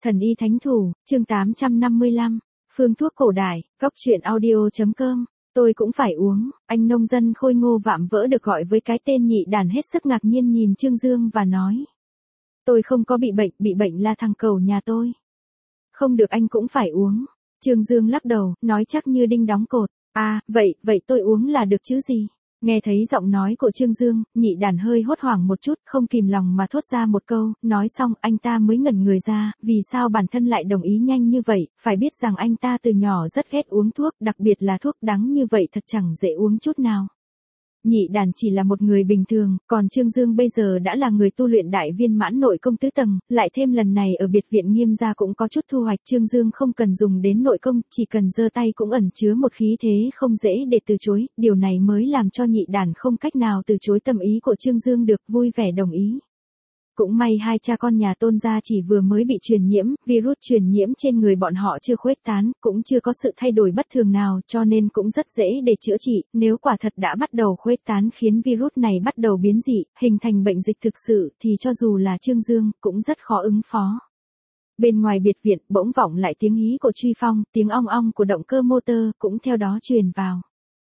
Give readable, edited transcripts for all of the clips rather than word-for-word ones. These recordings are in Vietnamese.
Thần y thánh thủ, chương 855, phương thuốc cổ đại, góc truyện audio.com. Tôi cũng phải uống, anh nông dân khôi ngô vạm vỡ được gọi với cái tên nhị đàn hết sức ngạc nhiên nhìn Trương Dương và nói. Tôi không có bị bệnh là thằng cẩu nhà tôi. Không được, anh cũng phải uống. Trương Dương lắc đầu, nói chắc như đinh đóng cột. À, vậy tôi uống là được chứ gì? Nghe thấy giọng nói của Trương Dương, nhị đàn hơi hốt hoảng một chút, không kìm lòng mà thốt ra một câu, nói xong anh ta mới ngẩn người ra, vì sao bản thân lại đồng ý nhanh như vậy, phải biết rằng anh ta từ nhỏ rất ghét uống thuốc, đặc biệt là thuốc đắng như vậy thật chẳng dễ uống chút nào. Nhị đàn chỉ là một người bình thường, còn Trương Dương bây giờ đã là người tu luyện đại viên mãn nội công tứ tầng, lại thêm lần này ở biệt viện Nghiêm gia cũng có chút thu hoạch. Trương Dương không cần dùng đến nội công, chỉ cần giơ tay cũng ẩn chứa một khí thế không dễ để từ chối, điều này mới làm cho nhị đàn không cách nào từ chối tâm ý của Trương Dương được, vui vẻ đồng ý. Cũng may hai cha con nhà Tôn gia chỉ vừa mới bị truyền nhiễm, virus truyền nhiễm trên người bọn họ chưa khuếch tán, cũng chưa có sự thay đổi bất thường nào, cho nên cũng rất dễ để chữa trị, nếu quả thật đã bắt đầu khuếch tán khiến virus này bắt đầu biến dị, hình thành bệnh dịch thực sự, thì cho dù là Trương Dương, cũng rất khó ứng phó. Bên ngoài biệt viện, bỗng vọng lại tiếng hí của Truy Phong, tiếng ong ong của động cơ motor, cũng theo đó truyền vào.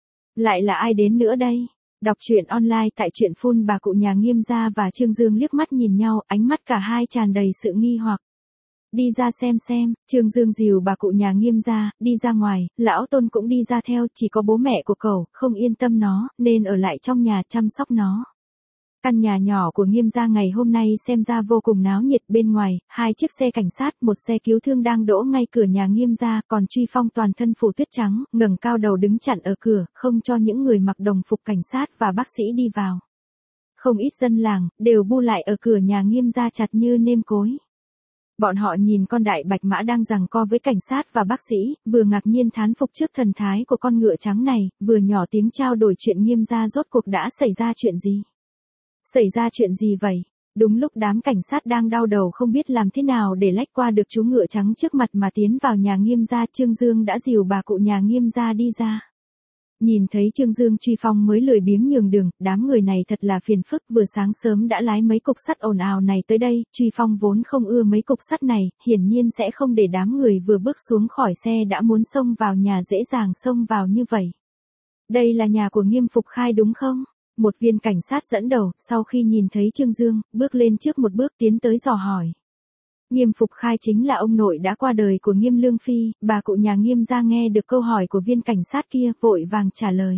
Lại là ai đến nữa đây? Đọc truyện online tại truyện phun. Bà cụ nhà Nghiêm gia và Trương Dương liếc mắt nhìn nhau, ánh mắt cả hai tràn đầy sự nghi hoặc. Đi ra xem, Trương Dương dìu bà cụ nhà Nghiêm gia, đi ra ngoài, lão Tôn cũng đi ra theo, chỉ có bố mẹ của cậu, không yên tâm nó, nên ở lại trong nhà chăm sóc nó. Căn nhà nhỏ của Nghiêm gia ngày hôm nay xem ra vô cùng náo nhiệt, bên ngoài, hai chiếc xe cảnh sát, một xe cứu thương đang đỗ ngay cửa nhà Nghiêm gia, còn Truy Phong toàn thân phủ tuyết trắng, ngẩng cao đầu đứng chặn ở cửa, không cho những người mặc đồng phục cảnh sát và bác sĩ đi vào. Không ít dân làng, đều bu lại ở cửa nhà Nghiêm gia chặt như nêm cối. Bọn họ nhìn con đại bạch mã đang giằng co với cảnh sát và bác sĩ, vừa ngạc nhiên thán phục trước thần thái của con ngựa trắng này, vừa nhỏ tiếng trao đổi chuyện Nghiêm gia rốt cuộc đã xảy ra chuyện gì. Xảy ra chuyện gì vậy? Đúng lúc đám cảnh sát đang đau đầu không biết làm thế nào để lách qua được chú ngựa trắng trước mặt mà tiến vào nhà Nghiêm gia, Trương Dương đã dìu bà cụ nhà Nghiêm gia đi ra. Nhìn thấy Trương Dương, Truy Phong mới lười biếng nhường đường, đám người này thật là phiền phức, vừa sáng sớm đã lái mấy cục sắt ồn ào này tới đây, Truy Phong vốn không ưa mấy cục sắt này, hiển nhiên sẽ không để đám người vừa bước xuống khỏi xe đã muốn xông vào nhà dễ dàng xông vào như vậy. Đây là nhà của Nghiêm Phục Khai đúng không? Một viên cảnh sát dẫn đầu, sau khi nhìn thấy Trương Dương, bước lên trước một bước tiến tới dò hỏi. Nghiêm Phục Khai chính là ông nội đã qua đời của Nghiêm Lương Phi, bà cụ nhà Nghiêm gia nghe được câu hỏi của viên cảnh sát kia, vội vàng trả lời.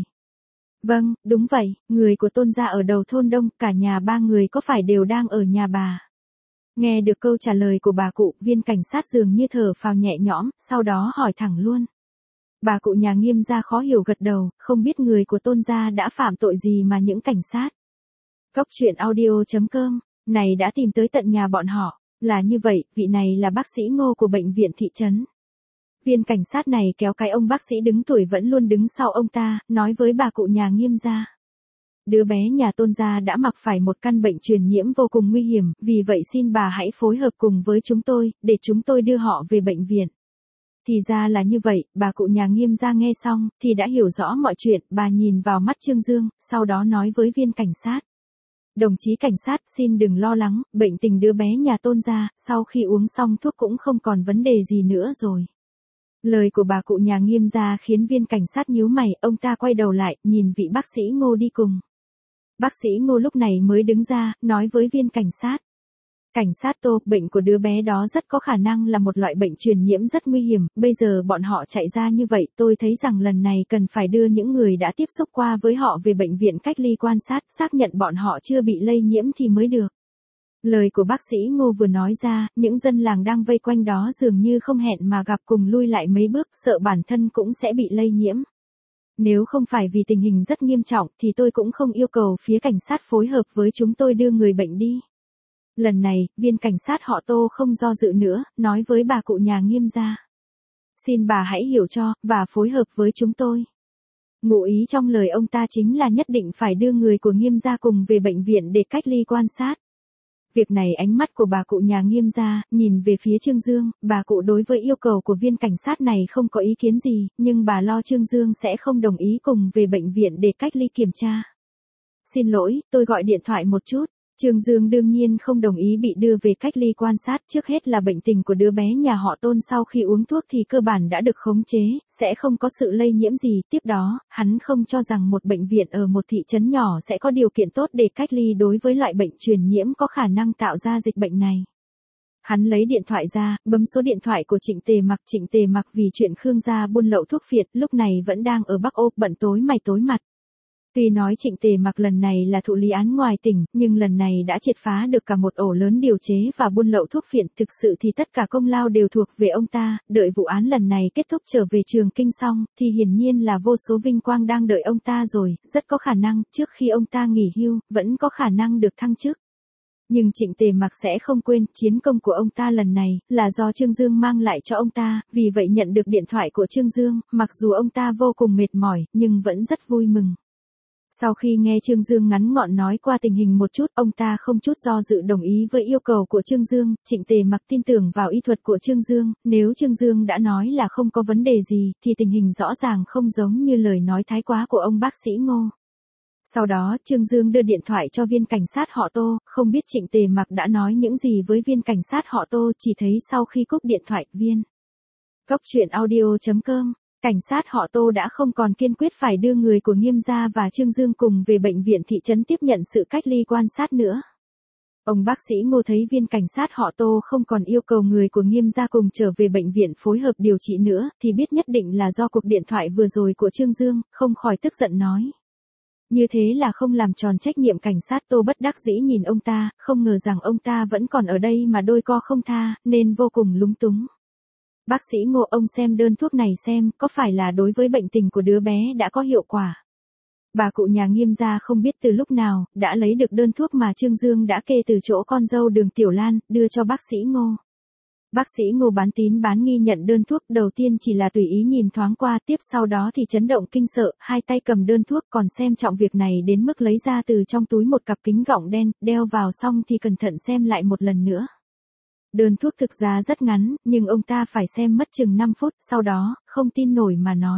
Vâng, đúng vậy, người của Tôn gia ở đầu thôn Đông, cả nhà ba người có phải đều đang ở nhà bà? Nghe được câu trả lời của bà cụ, viên cảnh sát dường như thở phào nhẹ nhõm, sau đó hỏi thẳng luôn. Bà cụ nhà Nghiêm gia khó hiểu gật đầu, không biết người của Tôn gia đã phạm tội gì mà những cảnh sát. Góc truyện audio.com, này đã tìm tới tận nhà bọn họ, là như vậy, vị này là bác sĩ Ngô của bệnh viện thị trấn. Viên cảnh sát này kéo cái ông bác sĩ đứng tuổi vẫn luôn đứng sau ông ta, nói với bà cụ nhà Nghiêm gia. Đứa bé nhà Tôn gia đã mắc phải một căn bệnh truyền nhiễm vô cùng nguy hiểm, vì vậy xin bà hãy phối hợp cùng với chúng tôi, để chúng tôi đưa họ về bệnh viện. Thì ra là như vậy, bà cụ nhà Nghiêm gia nghe xong, thì đã hiểu rõ mọi chuyện, bà nhìn vào mắt Trương Dương, sau đó nói với viên cảnh sát. Đồng chí cảnh sát, xin đừng lo lắng, bệnh tình đứa bé nhà Tôn gia, sau khi uống xong thuốc cũng không còn vấn đề gì nữa rồi. Lời của bà cụ nhà Nghiêm gia khiến viên cảnh sát nhíu mày, ông ta quay đầu lại, nhìn vị bác sĩ Ngô đi cùng. Bác sĩ Ngô lúc này mới đứng ra, nói với viên cảnh sát. Cảnh sát Tô, bệnh của đứa bé đó rất có khả năng là một loại bệnh truyền nhiễm rất nguy hiểm, bây giờ bọn họ chạy ra như vậy, tôi thấy rằng lần này cần phải đưa những người đã tiếp xúc qua với họ về bệnh viện cách ly quan sát, xác nhận bọn họ chưa bị lây nhiễm thì mới được. Lời của bác sĩ Ngô vừa nói ra, những dân làng đang vây quanh đó dường như không hẹn mà gặp cùng lui lại mấy bước, sợ bản thân cũng sẽ bị lây nhiễm. Nếu không phải vì tình hình rất nghiêm trọng thì tôi cũng không yêu cầu phía cảnh sát phối hợp với chúng tôi đưa người bệnh đi. Lần này, viên cảnh sát họ Tô không do dự nữa, nói với bà cụ nhà Nghiêm gia. Xin bà hãy hiểu cho, và phối hợp với chúng tôi. Ngụ ý trong lời ông ta chính là nhất định phải đưa người của Nghiêm gia cùng về bệnh viện để cách ly quan sát. Việc này ánh mắt của bà cụ nhà Nghiêm gia, nhìn về phía Trương Dương, bà cụ đối với yêu cầu của viên cảnh sát này không có ý kiến gì, nhưng bà lo Trương Dương sẽ không đồng ý cùng về bệnh viện để cách ly kiểm tra. Xin lỗi, tôi gọi điện thoại một chút. Trương Dương đương nhiên không đồng ý bị đưa về cách ly quan sát, trước hết là bệnh tình của đứa bé nhà họ Tôn sau khi uống thuốc thì cơ bản đã được khống chế, sẽ không có sự lây nhiễm gì, tiếp đó, hắn không cho rằng một bệnh viện ở một thị trấn nhỏ sẽ có điều kiện tốt để cách ly đối với loại bệnh truyền nhiễm có khả năng tạo ra dịch bệnh này. Hắn lấy điện thoại ra, bấm số điện thoại của Trịnh Tề Mặc vì chuyện Khương gia buôn lậu thuốc phiện, lúc này vẫn đang ở Bắc Ô, bận tối mày tối mặt. Tuy nói Trịnh Tề Mặc lần này là thụ lý án ngoài tỉnh, nhưng lần này đã triệt phá được cả một ổ lớn điều chế và buôn lậu thuốc phiện, thực sự thì tất cả công lao đều thuộc về ông ta, đợi vụ án lần này kết thúc trở về Trường Kinh xong, thì hiển nhiên là vô số vinh quang đang đợi ông ta rồi, rất có khả năng, trước khi ông ta nghỉ hưu, vẫn có khả năng được thăng chức. Nhưng Trịnh Tề Mặc sẽ không quên, chiến công của ông ta lần này, là do Trương Dương mang lại cho ông ta, vì vậy nhận được điện thoại của Trương Dương, mặc dù ông ta vô cùng mệt mỏi, nhưng vẫn rất vui mừng. Sau khi nghe Trương Dương ngắn gọn nói qua tình hình một chút, ông ta không chút do dự đồng ý với yêu cầu của Trương Dương, Trịnh Tề Mặc tin tưởng vào y thuật của Trương Dương, nếu Trương Dương đã nói là không có vấn đề gì, thì tình hình rõ ràng không giống như lời nói thái quá của ông bác sĩ Ngô. Sau đó, Trương Dương đưa điện thoại cho viên cảnh sát họ Tô, không biết Trịnh Tề Mặc đã nói những gì với viên cảnh sát họ Tô, chỉ thấy sau khi cúp điện thoại, viên Góc Chuyện Audio.com, cảnh sát họ Tô đã không còn kiên quyết phải đưa người của Nghiêm gia và Trương Dương cùng về bệnh viện thị trấn tiếp nhận sự cách ly quan sát nữa. Ông bác sĩ Ngô thấy viên cảnh sát họ Tô không còn yêu cầu người của Nghiêm gia cùng trở về bệnh viện phối hợp điều trị nữa, thì biết nhất định là do cuộc điện thoại vừa rồi của Trương Dương, không khỏi tức giận nói. Như thế là không làm tròn trách nhiệm. Cảnh sát Tô bất đắc dĩ nhìn ông ta, không ngờ rằng ông ta vẫn còn ở đây mà đôi co không tha, nên vô cùng lúng túng. Bác sĩ Ngô, ông xem đơn thuốc này xem, có phải là đối với bệnh tình của đứa bé đã có hiệu quả. Bà cụ nhà Nghiêm gia không biết từ lúc nào, đã lấy được đơn thuốc mà Trương Dương đã kê từ chỗ con dâu Đường Tiểu Lan, đưa cho bác sĩ Ngô. Bác sĩ Ngô bán tín bán nghi nhận đơn thuốc, đầu tiên chỉ là tùy ý nhìn thoáng qua, tiếp sau đó thì chấn động kinh sợ, hai tay cầm đơn thuốc, còn xem trọng việc này đến mức lấy ra từ trong túi một cặp kính gọng đen, đeo vào xong thì cẩn thận xem lại một lần nữa. Đơn thuốc thực ra rất ngắn, nhưng ông ta phải xem mất chừng 5 phút, sau đó, không tin nổi mà nói.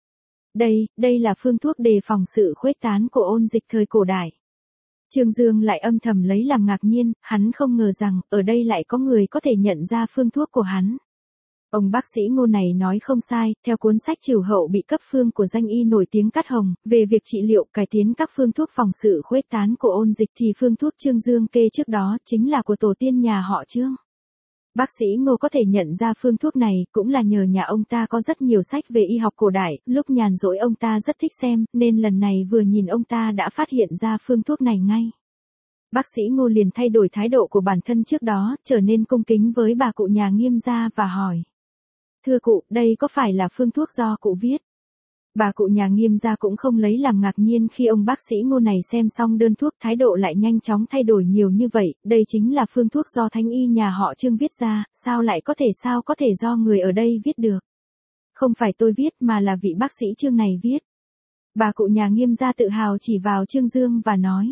Đây là phương thuốc đề phòng sự khuếch tán của ôn dịch thời cổ đại. Trương Dương lại âm thầm lấy làm ngạc nhiên, hắn không ngờ rằng, ở đây lại có người có thể nhận ra phương thuốc của hắn. Ông bác sĩ Ngô này nói không sai, theo cuốn sách Trừu Hậu bị cấp phương của danh y nổi tiếng Cát Hồng, về việc trị liệu cải tiến các phương thuốc phòng sự khuếch tán của ôn dịch thì phương thuốc Trương Dương kê trước đó chính là của tổ tiên nhà họ Trương. Bác sĩ Ngô có thể nhận ra phương thuốc này cũng là nhờ nhà ông ta có rất nhiều sách về y học cổ đại, lúc nhàn rỗi ông ta rất thích xem, nên lần này vừa nhìn ông ta đã phát hiện ra phương thuốc này ngay. Bác sĩ Ngô liền thay đổi thái độ của bản thân trước đó, trở nên cung kính với bà cụ nhà Nghiêm gia và hỏi. Thưa cụ, đây có phải là phương thuốc do cụ viết? Bà cụ nhà Nghiêm gia cũng không lấy làm ngạc nhiên khi ông bác sĩ Ngô này xem xong đơn thuốc, thái độ lại nhanh chóng thay đổi nhiều như vậy, đây chính là phương thuốc do thánh y nhà họ Trương viết ra, sao có thể do người ở đây viết được? Không phải tôi viết mà là vị bác sĩ Trương này viết. Bà cụ nhà Nghiêm gia tự hào chỉ vào Trương Dương và nói.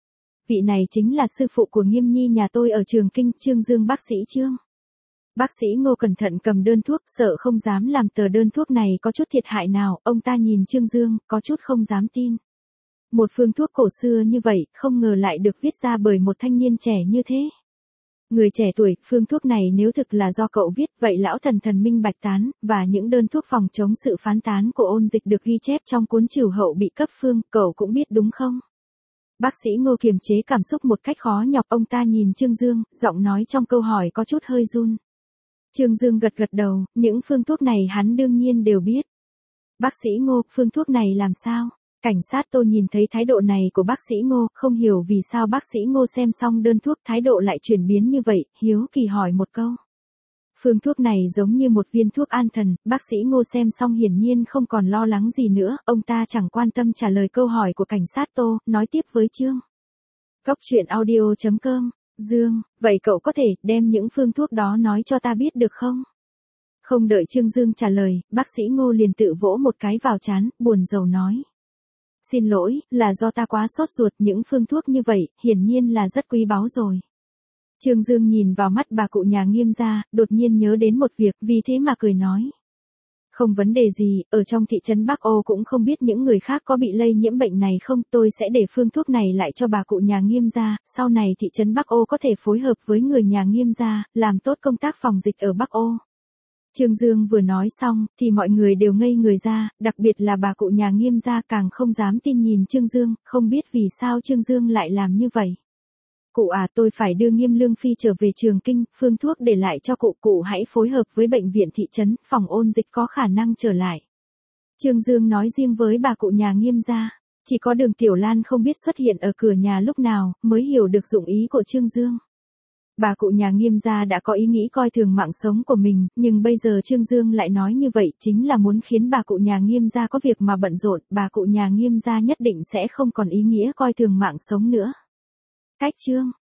Vị này chính là sư phụ của Nghiêm nhi nhà tôi ở Trường Kinh, Trương Dương bác sĩ Trương. Bác sĩ Ngô cẩn thận cầm đơn thuốc, sợ không dám làm tờ đơn thuốc này có chút thiệt hại nào, ông ta nhìn Trương Dương, có chút không dám tin. Một phương thuốc cổ xưa như vậy, không ngờ lại được viết ra bởi một thanh niên trẻ như thế. Người trẻ tuổi, phương thuốc này nếu thực là do cậu viết, vậy lão thần minh bạch tán, và những đơn thuốc phòng chống sự phán tán của ôn dịch được ghi chép trong cuốn Trừu Hậu bị cấp phương, cậu cũng biết đúng không? Bác sĩ Ngô kiềm chế cảm xúc một cách khó nhọc, ông ta nhìn Trương Dương, giọng nói trong câu hỏi có chút hơi run. Trương Dương gật đầu, những phương thuốc này hắn đương nhiên đều biết. Bác sĩ Ngô, phương thuốc này làm sao? Cảnh sát Tô nhìn thấy thái độ này của bác sĩ Ngô, không hiểu vì sao bác sĩ Ngô xem xong đơn thuốc thái độ lại chuyển biến như vậy, hiếu kỳ hỏi một câu. Phương thuốc này giống như một viên thuốc an thần, bác sĩ Ngô xem xong hiển nhiên không còn lo lắng gì nữa, ông ta chẳng quan tâm trả lời câu hỏi của cảnh sát Tô, nói tiếp với Trương. Góc Chuyện Audio.com, Dương, vậy cậu có thể đem những phương thuốc đó nói cho ta biết được không? Không đợi Trương Dương trả lời, bác sĩ Ngô liền tự vỗ một cái vào trán, buồn rầu nói. Xin lỗi, là do ta quá sốt ruột, những phương thuốc như vậy, hiển nhiên là rất quý báu rồi. Trương Dương nhìn vào mắt bà cụ nhà Nghiêm gia, đột nhiên nhớ đến một việc, vì thế mà cười nói. Không vấn đề gì, ở trong thị trấn Bắc Ô cũng không biết những người khác có bị lây nhiễm bệnh này không, tôi sẽ để phương thuốc này lại cho bà cụ nhà Nghiêm gia, sau này thị trấn Bắc Ô có thể phối hợp với người nhà Nghiêm gia, làm tốt công tác phòng dịch ở Bắc Ô. Trương Dương vừa nói xong, thì mọi người đều ngây người ra, đặc biệt là bà cụ nhà Nghiêm gia càng không dám tin nhìn Trương Dương, không biết vì sao Trương Dương lại làm như vậy. Cụ à, tôi phải đưa Nghiêm Lương Phi trở về Trường Kinh, phương thuốc để lại cho cụ hãy phối hợp với bệnh viện thị trấn, phòng ôn dịch có khả năng trở lại. Trương Dương nói riêng với bà cụ nhà Nghiêm gia, chỉ có Đường Tiểu Lan không biết xuất hiện ở cửa nhà lúc nào, mới hiểu được dụng ý của Trương Dương. Bà cụ nhà Nghiêm gia đã có ý nghĩ coi thường mạng sống của mình, nhưng bây giờ Trương Dương lại nói như vậy chính là muốn khiến bà cụ nhà Nghiêm gia có việc mà bận rộn, bà cụ nhà Nghiêm gia nhất định sẽ không còn ý nghĩa coi thường mạng sống nữa. Cách chương